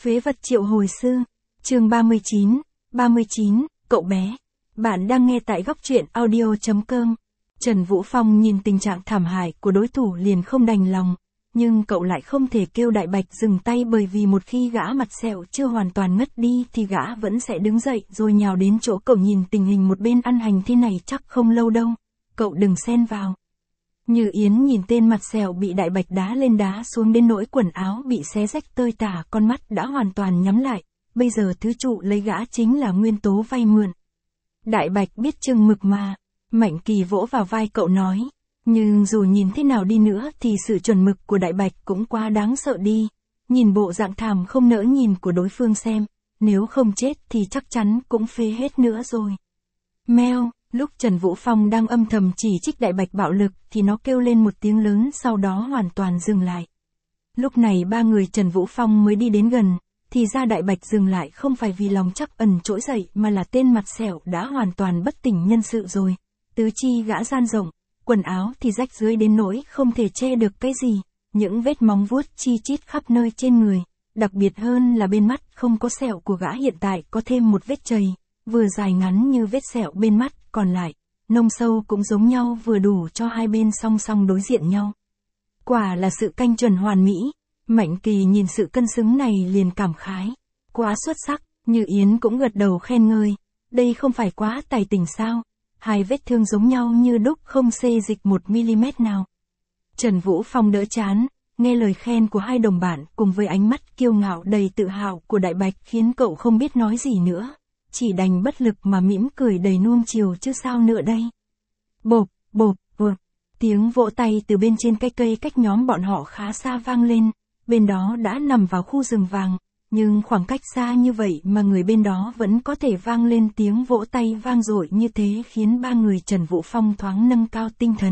Phế vật triệu hồi sư. Chương 39, cậu bé. Bạn đang nghe tại góc truyện audio.com. Trần Vũ Phong nhìn tình trạng thảm hại của đối thủ liền không đành lòng, nhưng cậu lại không thể kêu Đại Bạch dừng tay, bởi vì một khi gã mặt sẹo chưa hoàn toàn ngất đi thì gã vẫn sẽ đứng dậy rồi nhào đến chỗ cậu. Nhìn tình hình một bên ăn hành thế này chắc không lâu đâu, cậu đừng xen vào. Như Yến nhìn tên mặt sẹo bị Đại Bạch đá lên đá xuống đến nỗi quần áo bị xé rách tơi tả, con mắt đã hoàn toàn nhắm lại, bây giờ thứ trụ lấy gã chính là nguyên tố vay mượn. Đại Bạch biết chừng mực mà. Mạnh Kỳ vỗ vào vai cậu nói, nhưng dù nhìn thế nào đi nữa thì sự chuẩn mực của Đại Bạch cũng quá đáng sợ đi. Nhìn bộ dạng thảm không nỡ nhìn của đối phương xem, nếu không chết thì chắc chắn cũng phế hết nữa rồi. Meo, lúc Trần Vũ Phong đang âm thầm chỉ trích Đại Bạch bạo lực thì nó kêu lên một tiếng lớn, sau đó hoàn toàn dừng lại. Lúc này ba người Trần Vũ Phong mới đi đến gần, thì ra Đại Bạch dừng lại không phải vì lòng trắc ẩn trỗi dậy mà là tên mặt sẹo đã hoàn toàn bất tỉnh nhân sự rồi. Tứ chi gã gian rộng, quần áo thì rách dưới đến nỗi không thể che được cái gì, những vết móng vuốt chi chít khắp nơi trên người, đặc biệt hơn là bên mắt không có sẹo của gã hiện tại có thêm một vết chày, vừa dài ngắn như vết sẹo bên mắt, còn lại, nông sâu cũng giống nhau, vừa đủ cho hai bên song song đối diện nhau. Quả là sự canh chuẩn hoàn mỹ. Mạnh Kỳ nhìn sự cân xứng này liền cảm khái, quá xuất sắc. Như Yến cũng gật đầu khen ngợi, đây không phải quá tài tình sao? Hai vết thương giống nhau như đúc, không xê dịch 1mm nào. Trần Vũ Phong đỡ chán, nghe lời khen của hai đồng bạn cùng với ánh mắt kiêu ngạo đầy tự hào của Đại Bạch khiến cậu không biết nói gì nữa, chỉ đành bất lực mà mỉm cười đầy nuông chiều chứ sao nữa đây. Bộp, bộp, bộp, tiếng vỗ tay từ bên trên cái cây cách nhóm bọn họ khá xa vang lên, bên đó đã nằm vào khu rừng vàng. Nhưng khoảng cách xa như vậy mà người bên đó vẫn có thể vang lên tiếng vỗ tay vang dội như thế khiến ba người Trần Vũ Phong thoáng nâng cao tinh thần.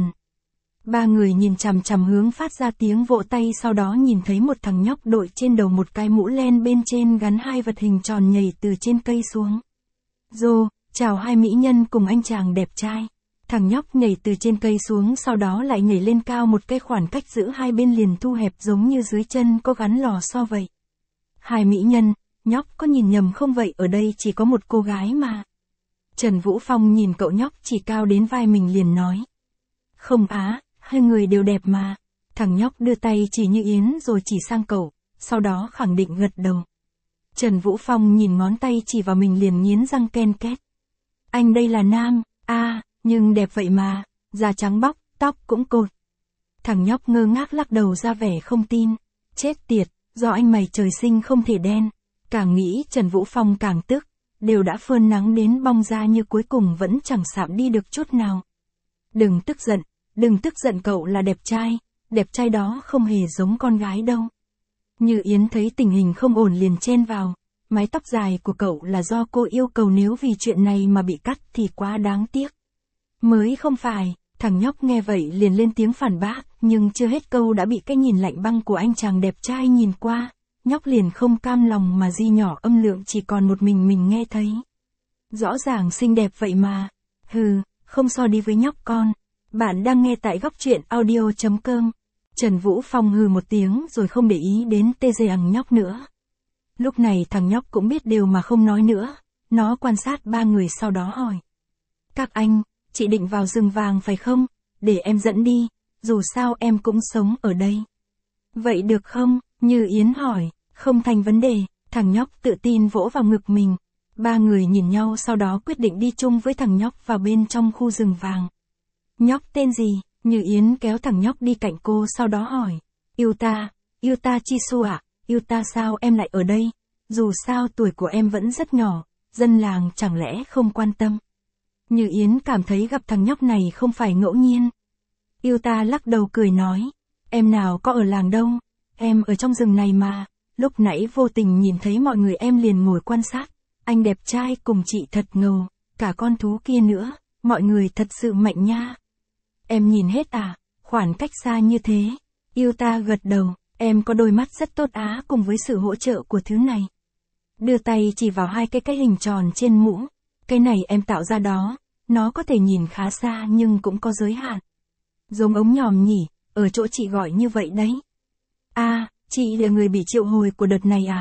Ba người nhìn chằm chằm hướng phát ra tiếng vỗ tay, sau đó nhìn thấy một thằng nhóc đội trên đầu một cái mũ len bên trên gắn hai vật hình tròn nhảy từ trên cây xuống. Rô, chào hai mỹ nhân cùng anh chàng đẹp trai. Thằng nhóc nhảy từ trên cây xuống, sau đó lại nhảy lên cao một cái, khoảng cách giữa hai bên liền thu hẹp giống như dưới chân có gắn lò xo vậy. Hai mỹ nhân, nhóc có nhìn nhầm không vậy, ở đây chỉ có một cô gái mà. Trần Vũ Phong nhìn cậu nhóc chỉ cao đến vai mình liền nói. Không á, hai người đều đẹp mà. Thằng nhóc đưa tay chỉ Như Yến rồi chỉ sang cậu, sau đó khẳng định gật đầu. Trần Vũ Phong nhìn ngón tay chỉ vào mình liền nghiến răng ken két. Anh đây là nam, nhưng đẹp vậy mà, da trắng bóc, tóc cũng cột. Thằng nhóc ngơ ngác lắc đầu ra vẻ không tin. Chết tiệt. Do anh mày trời sinh không thể đen. Càng nghĩ Trần Vũ Phong càng tức, đều đã phơn nắng đến bong da như cuối cùng vẫn chẳng sạm đi được chút nào. Đừng tức giận, cậu là đẹp trai đó không hề giống con gái đâu. Như Yến thấy tình hình không ổn liền chen vào, mái tóc dài của cậu là do cô yêu cầu, nếu vì chuyện này mà bị cắt thì quá đáng tiếc. Mới không phải. Thằng nhóc nghe vậy liền lên tiếng phản bác, nhưng chưa hết câu đã bị cái nhìn lạnh băng của anh chàng đẹp trai nhìn qua, nhóc liền không cam lòng mà di nhỏ âm lượng chỉ còn một mình nghe thấy. Rõ ràng xinh đẹp vậy mà. Hừ, không so đi với nhóc con. Bạn đang nghe tại góc truyện audio.com. Trần Vũ Phong hừ một tiếng rồi không để ý đến tê dê ằng nhóc nữa. Lúc này thằng nhóc cũng biết điều mà không nói nữa, nó quan sát ba người sau đó hỏi. Các anh, chị định vào rừng vàng phải không? Để em dẫn đi, dù sao em cũng sống ở đây. Vậy được không? Như Yến hỏi. Không thành vấn đề, thằng nhóc tự tin vỗ vào ngực mình. Ba người nhìn nhau sau đó quyết định đi chung với thằng nhóc vào bên trong khu rừng vàng. Nhóc tên gì? Như Yến kéo thằng nhóc đi cạnh cô sau đó hỏi. Yuta Chisu à? Yuta sao em lại ở đây? Dù sao tuổi của em vẫn rất nhỏ, dân làng chẳng lẽ không quan tâm? Như Yến cảm thấy gặp thằng nhóc này không phải ngẫu nhiên. Yuta lắc đầu cười nói, em nào có ở làng đâu, em ở trong rừng này mà, lúc nãy vô tình nhìn thấy mọi người em liền ngồi quan sát, anh đẹp trai cùng chị thật ngầu, cả con thú kia nữa, mọi người thật sự mạnh nha. Em nhìn hết à, khoảng cách xa như thế. Yuta gật đầu, em có đôi mắt rất tốt á, cùng với sự hỗ trợ của thứ này. Đưa tay chỉ vào hai cái hình tròn trên mũ. Cái này em tạo ra đó, nó có thể nhìn khá xa nhưng cũng có giới hạn. Giống ống nhòm nhỉ, ở chỗ chị gọi như vậy đấy. Chị là người bị triệu hồi của đợt này à?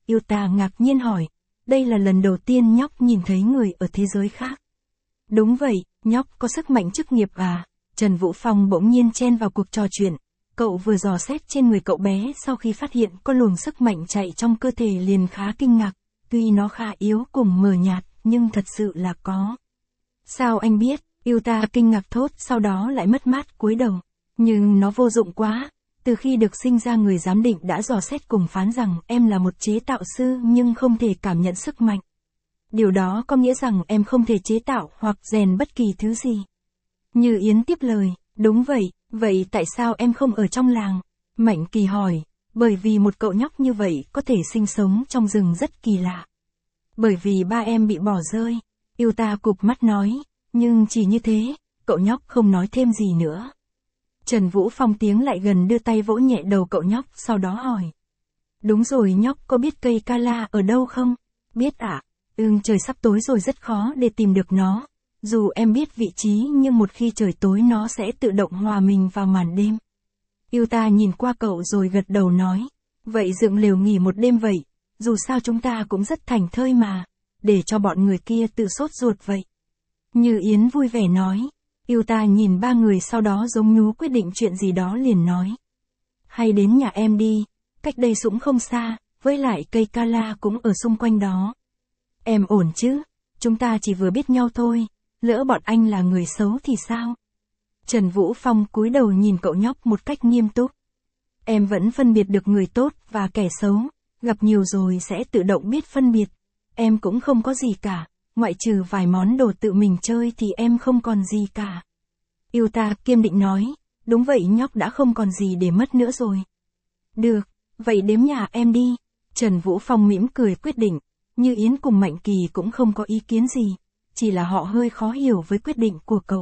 Yêu ta ngạc nhiên hỏi. Đây là lần đầu tiên nhóc nhìn thấy người ở thế giới khác. Đúng vậy, nhóc có sức mạnh chức nghiệp à? Trần Vũ Phong bỗng nhiên chen vào cuộc trò chuyện. Cậu vừa dò xét trên người cậu bé sau khi phát hiện có luồng sức mạnh chạy trong cơ thể liền khá kinh ngạc. Tuy nó khá yếu cùng mờ nhạt, nhưng thật sự là có. Sao anh biết? Yêu ta kinh ngạc thốt, sau đó lại mất mát cúi đầu. Nhưng nó vô dụng quá. Từ khi được sinh ra người giám định đã dò xét cùng phán rằng em là một chế tạo sư nhưng không thể cảm nhận sức mạnh. Điều đó có nghĩa rằng em không thể chế tạo hoặc rèn bất kỳ thứ gì. Như Yến tiếp lời, đúng vậy, vậy tại sao em không ở trong làng? Mạnh Kỳ hỏi, bởi vì một cậu nhóc như vậy có thể sinh sống trong rừng rất kỳ lạ. Bởi vì ba em bị bỏ rơi, Yêu ta cụp mắt nói, nhưng chỉ như thế, cậu nhóc không nói thêm gì nữa. Trần Vũ Phong tiến lại gần đưa tay vỗ nhẹ đầu cậu nhóc, sau đó hỏi. Đúng rồi, nhóc có biết cây Kala ở đâu không? Biết ạ. Trời sắp tối rồi, rất khó để tìm được nó. Dù em biết vị trí nhưng một khi trời tối nó sẽ tự động hòa mình vào màn đêm. Yêu ta nhìn qua cậu rồi gật đầu nói. Vậy dựng lều nghỉ một đêm vậy. Dù sao chúng ta cũng rất thảnh thơi mà. Để cho bọn người kia tự sốt ruột vậy. Như Yến vui vẻ nói. Yêu ta nhìn ba người sau đó giống nhú quyết định chuyện gì đó liền nói. Hay đến nhà em đi. Cách đây cũng không xa. Với lại cây Kala cũng ở xung quanh đó. Em ổn chứ? Chúng ta chỉ vừa biết nhau thôi. Lỡ bọn anh là người xấu thì sao? Trần Vũ Phong cúi đầu nhìn cậu nhóc một cách nghiêm túc. Em vẫn phân biệt được người tốt và kẻ xấu. Gặp nhiều rồi sẽ tự động biết phân biệt. Em cũng không có gì cả. Ngoại trừ vài món đồ tự mình chơi thì em không còn gì cả. Yêu ta kiên định nói. Đúng vậy, nhóc đã không còn gì để mất nữa rồi. Được, vậy đếm nhà em đi. Trần Vũ Phong mỉm cười quyết định. Như Yến cùng Mạnh Kỳ cũng không có ý kiến gì. Chỉ là họ hơi khó hiểu với quyết định của cậu.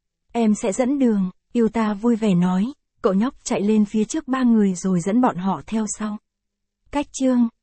Em sẽ dẫn đường, Yêu ta vui vẻ nói. Cậu nhóc chạy lên phía trước ba người rồi dẫn bọn họ theo sau. Cách chương